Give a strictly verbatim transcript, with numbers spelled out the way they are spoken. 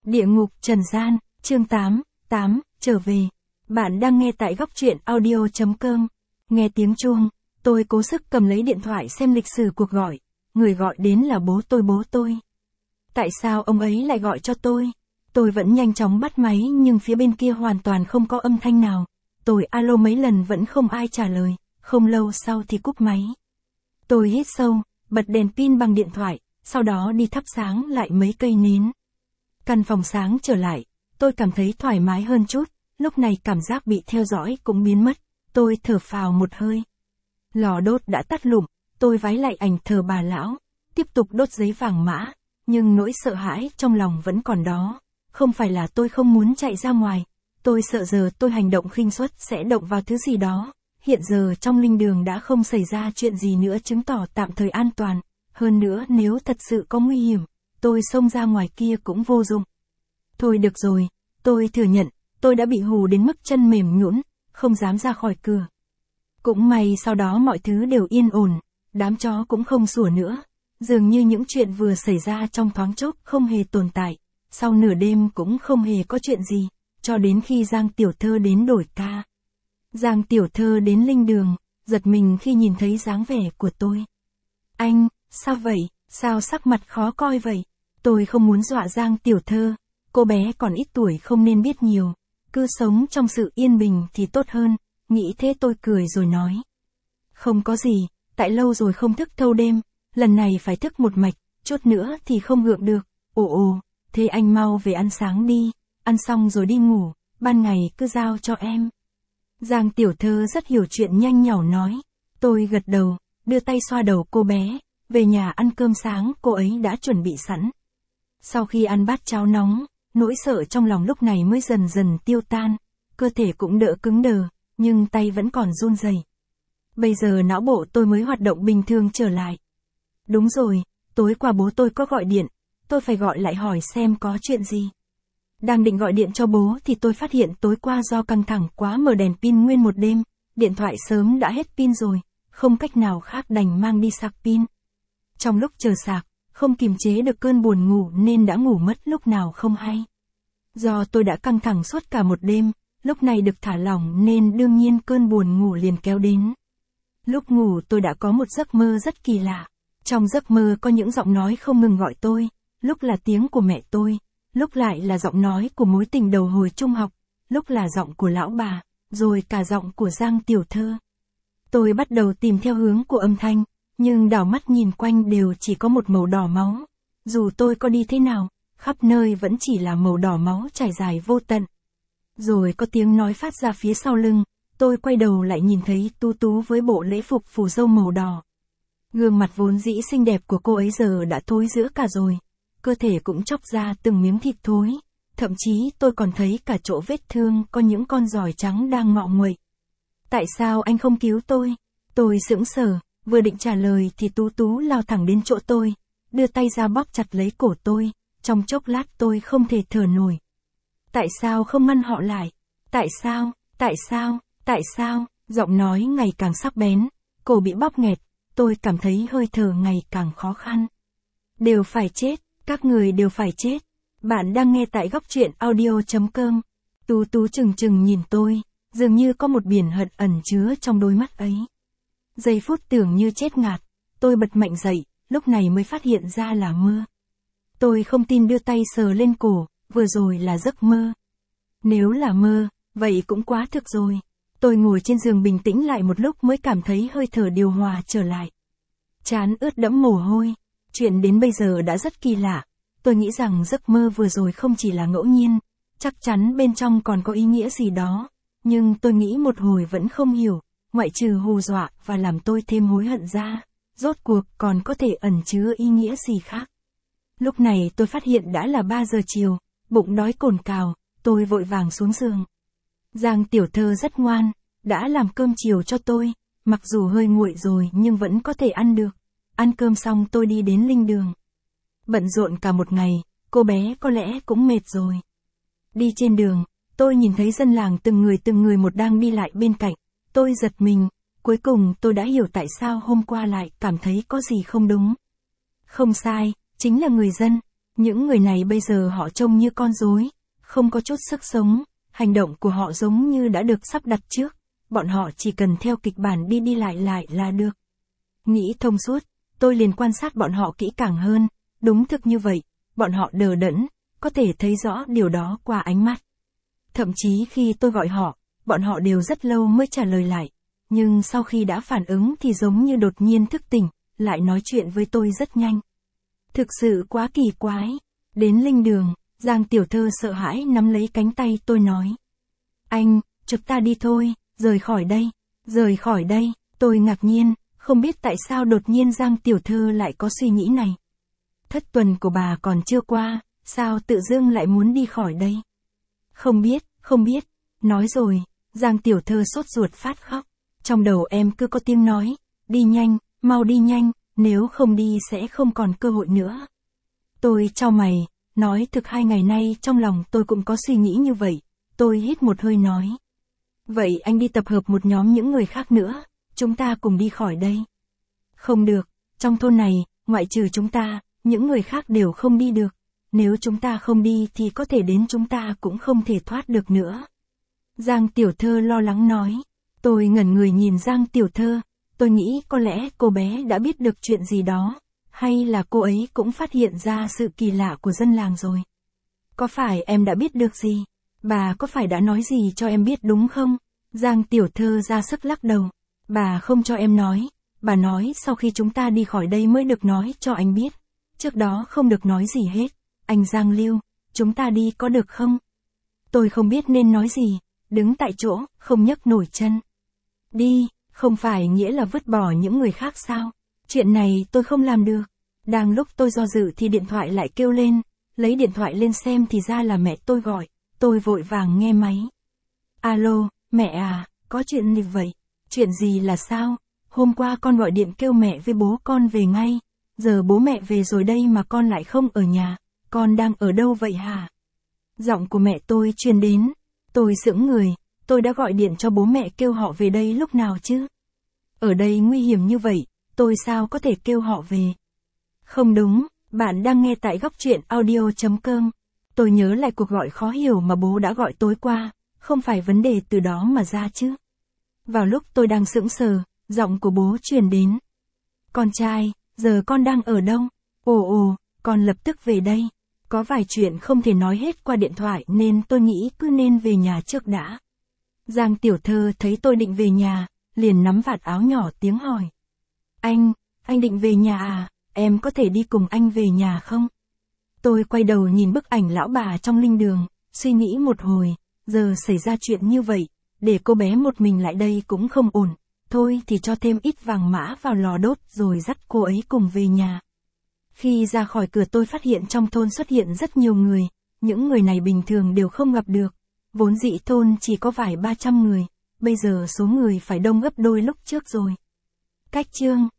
Địa ngục trần gian, chương tám, tám, trở về. Bạn đang nghe tại góc truyện audio chấm com. Nghe tiếng chuông, tôi cố sức cầm lấy điện thoại xem lịch sử cuộc gọi. Người gọi đến là bố tôi bố tôi. Tại sao ông ấy lại gọi cho tôi? Tôi vẫn nhanh chóng bắt máy nhưng phía bên kia hoàn toàn không có âm thanh nào. Tôi alo mấy lần vẫn không ai trả lời, không lâu sau thì cúp máy. Tôi hít sâu, bật đèn pin bằng điện thoại, sau đó đi thắp sáng lại mấy cây nến. Căn phòng sáng trở lại, tôi cảm thấy thoải mái hơn chút, lúc này cảm giác bị theo dõi cũng biến mất, tôi thở phào một hơi. Lò đốt đã tắt lụm, tôi vái lại ảnh thờ bà lão, tiếp tục đốt giấy vàng mã, nhưng nỗi sợ hãi trong lòng vẫn còn đó. Không phải là tôi không muốn chạy ra ngoài, tôi sợ giờ tôi hành động khinh suất sẽ động vào thứ gì đó. Hiện giờ trong linh đường đã không xảy ra chuyện gì nữa chứng tỏ tạm thời an toàn. Hơn nữa nếu thật sự có nguy hiểm, tôi xông ra ngoài kia cũng vô dụng. Thôi được rồi, tôi thừa nhận, tôi đã bị hù đến mức chân mềm nhũn, không dám ra khỏi cửa. Cũng may sau đó mọi thứ đều yên ổn, đám chó cũng không sủa nữa. Dường như những chuyện vừa xảy ra trong thoáng chốc không hề tồn tại. Sau nửa đêm cũng không hề có chuyện gì, cho đến khi Giang Tiểu Thơ đến đổi ca. Giang Tiểu Thơ đến linh đường, giật mình khi nhìn thấy dáng vẻ của tôi. Anh, sao vậy, sao sắc mặt khó coi vậy? Tôi không muốn dọa Giang Tiểu Thơ, cô bé còn ít tuổi không nên biết nhiều, cứ sống trong sự yên bình thì tốt hơn, nghĩ thế tôi cười rồi nói. Không có gì, tại lâu rồi không thức thâu đêm, lần này phải thức một mạch, chút nữa thì không gượng được. Ồ ồ, thế anh mau về ăn sáng đi, ăn xong rồi đi ngủ, ban ngày cứ giao cho em. Giang Tiểu Thơ rất hiểu chuyện nhanh nhảu nói. Tôi gật đầu, đưa tay xoa đầu cô bé, về nhà ăn cơm sáng cô ấy đã chuẩn bị sẵn. Sau khi ăn bát cháo nóng, nỗi sợ trong lòng lúc này mới dần dần tiêu tan, cơ thể cũng đỡ cứng đờ, nhưng tay vẫn còn run rẩy. Bây giờ não bộ tôi mới hoạt động bình thường trở lại. Đúng rồi, tối qua bố tôi có gọi điện, tôi phải gọi lại hỏi xem có chuyện gì. Đang định gọi điện cho bố thì tôi phát hiện tối qua do căng thẳng quá mở đèn pin nguyên một đêm, điện thoại sớm đã hết pin rồi, không cách nào khác đành mang đi sạc pin. Trong lúc chờ sạc, không kiềm chế được cơn buồn ngủ nên đã ngủ mất lúc nào không hay. Do tôi đã căng thẳng suốt cả một đêm, lúc này được thả lỏng nên đương nhiên cơn buồn ngủ liền kéo đến. Lúc ngủ tôi đã có một giấc mơ rất kỳ lạ. Trong giấc mơ có những giọng nói không ngừng gọi tôi, lúc là tiếng của mẹ tôi, lúc lại là giọng nói của mối tình đầu hồi trung học, lúc là giọng của lão bà, rồi cả giọng của Giang Tiểu Thơ. Tôi bắt đầu tìm theo hướng của âm thanh, nhưng đảo mắt nhìn quanh đều chỉ có một màu đỏ máu. Dù tôi có đi thế nào, khắp nơi vẫn chỉ là màu đỏ máu trải dài vô tận. Rồi có tiếng nói phát ra phía sau lưng, tôi quay đầu lại nhìn thấy Tú Tú với bộ lễ phục phù dâu màu đỏ. Gương mặt vốn dĩ xinh đẹp của cô ấy giờ đã thối rữa cả rồi, cơ thể cũng chóc ra từng miếng thịt thối, thậm chí tôi còn thấy cả chỗ vết thương có những con giòi trắng đang ngọ nguậy. Tại sao anh không cứu tôi? Tôi sững sờ, vừa định trả lời thì Tú Tú lao thẳng đến chỗ tôi, đưa tay ra bóp chặt lấy cổ tôi, trong chốc lát tôi không thể thở nổi. Tại sao không ngăn họ lại? Tại sao? Tại sao? Tại sao? Giọng nói ngày càng sắc bén, cổ bị bóp nghẹt, tôi cảm thấy hơi thở ngày càng khó khăn. Đều phải chết, các người đều phải chết. Bạn đang nghe tại góc truyện audio chấm com. Tú Tú chừng chừng nhìn tôi, dường như có một biển hận ẩn chứa trong đôi mắt ấy. Giây phút tưởng như chết ngạt, tôi bật mạnh dậy, lúc này mới phát hiện ra là mơ. Tôi không tin đưa tay sờ lên cổ, vừa rồi là giấc mơ. Nếu là mơ, vậy cũng quá thực rồi. Tôi ngồi trên giường bình tĩnh lại một lúc mới cảm thấy hơi thở điều hòa trở lại. Trán ướt đẫm mồ hôi. Chuyện đến bây giờ đã rất kỳ lạ. Tôi nghĩ rằng giấc mơ vừa rồi không chỉ là ngẫu nhiên, chắc chắn bên trong còn có ý nghĩa gì đó. Nhưng tôi nghĩ một hồi vẫn không hiểu, ngoại trừ hù dọa và làm tôi thêm hối hận ra, rốt cuộc còn có thể ẩn chứa ý nghĩa gì khác. Lúc này tôi phát hiện đã là ba giờ chiều, bụng đói cồn cào, tôi vội vàng xuống giường. Giang Tiểu Thơ rất ngoan, đã làm cơm chiều cho tôi, mặc dù hơi nguội rồi nhưng vẫn có thể ăn được. Ăn cơm xong tôi đi đến linh đường. Bận rộn cả một ngày, cô bé có lẽ cũng mệt rồi. Đi trên đường, tôi nhìn thấy dân làng từng người từng người một đang đi lại bên cạnh. Tôi giật mình, cuối cùng tôi đã hiểu tại sao hôm qua lại cảm thấy có gì không đúng. Không sai, chính là người dân. Những người này bây giờ họ trông như con rối, không có chút sức sống, hành động của họ giống như đã được sắp đặt trước, bọn họ chỉ cần theo kịch bản đi đi lại lại là được. Nghĩ thông suốt, tôi liền quan sát bọn họ kỹ càng hơn, đúng thực như vậy, bọn họ đờ đẫn, có thể thấy rõ điều đó qua ánh mắt. Thậm chí khi tôi gọi họ, bọn họ đều rất lâu mới trả lời lại, nhưng sau khi đã phản ứng thì giống như đột nhiên thức tỉnh, lại nói chuyện với tôi rất nhanh. Thực sự quá kỳ quái. Đến linh đường, Giang tiểu thơ sợ hãi nắm lấy cánh tay tôi nói. Anh, chúng ta đi thôi, rời khỏi đây, rời khỏi đây. Tôi ngạc nhiên, không biết tại sao đột nhiên Giang tiểu thơ lại có suy nghĩ này. Thất tuần của bà còn chưa qua, sao tự dưng lại muốn đi khỏi đây? Không biết, không biết. Nói rồi, Giang tiểu thơ sốt ruột phát khóc. Trong đầu em cứ có tiếng nói, đi nhanh, mau đi nhanh, nếu không đi sẽ không còn cơ hội nữa. Tôi chau mày, nói thực hai ngày nay trong lòng tôi cũng có suy nghĩ như vậy. Tôi hít một hơi nói. Vậy anh đi tập hợp một nhóm những người khác nữa, chúng ta cùng đi khỏi đây. Không được, trong thôn này, ngoại trừ chúng ta, những người khác đều không đi được. Nếu chúng ta không đi thì có thể đến chúng ta cũng không thể thoát được nữa. Giang tiểu thơ lo lắng nói. Tôi ngẩn người nhìn Giang tiểu thơ, tôi nghĩ có lẽ cô bé đã biết được chuyện gì đó, hay là cô ấy cũng phát hiện ra sự kỳ lạ của dân làng rồi. Có phải em đã biết được gì? Bà có phải đã nói gì cho em biết đúng không? Giang tiểu thơ ra sức lắc đầu. Bà không cho em nói, bà nói sau khi chúng ta đi khỏi đây mới được nói cho anh biết. Trước đó không được nói gì hết. Anh Giang Lưu, chúng ta đi có được không? Tôi không biết nên nói gì, đứng tại chỗ, không nhấc nổi chân. Đi, không phải nghĩa là vứt bỏ những người khác sao? Chuyện này tôi không làm được. Đang lúc tôi do dự thì điện thoại lại kêu lên, lấy điện thoại lên xem thì ra là mẹ tôi gọi, tôi vội vàng nghe máy. Alo, mẹ à, có chuyện gì vậy? Chuyện gì là sao? Hôm qua con gọi điện kêu mẹ với bố con về ngay, giờ bố mẹ về rồi đây mà con lại không ở nhà, con đang ở đâu vậy hả? Giọng của mẹ tôi truyền đến, tôi sững người, tôi đã gọi điện cho bố mẹ kêu họ về đây lúc nào chứ? Ở đây nguy hiểm như vậy, tôi sao có thể kêu họ về? Không đúng, bạn đang nghe tại góc truyện audio chấm com. Tôi nhớ lại cuộc gọi khó hiểu mà bố đã gọi tối qua, không phải vấn đề từ đó mà ra chứ. Vào lúc tôi đang sững sờ, giọng của bố truyền đến. Con trai, giờ con đang ở đâu? Ồ ồ, con lập tức về đây. Có vài chuyện không thể nói hết qua điện thoại nên tôi nghĩ cứ nên về nhà trước đã. Giang tiểu thơ thấy tôi định về nhà, liền nắm vạt áo nhỏ tiếng hỏi. Anh, anh định về nhà à, em có thể đi cùng anh về nhà không? Tôi quay đầu nhìn bức ảnh lão bà trong linh đường, suy nghĩ một hồi, giờ xảy ra chuyện như vậy, để cô bé một mình lại đây cũng không ổn, thôi thì cho thêm ít vàng mã vào lò đốt rồi dắt cô ấy cùng về nhà. Khi ra khỏi cửa tôi phát hiện trong thôn xuất hiện rất nhiều người, những người này bình thường đều không gặp được, vốn dĩ thôn chỉ có vài ba trăm người, bây giờ số người phải đông gấp đôi lúc trước rồi. Cách chương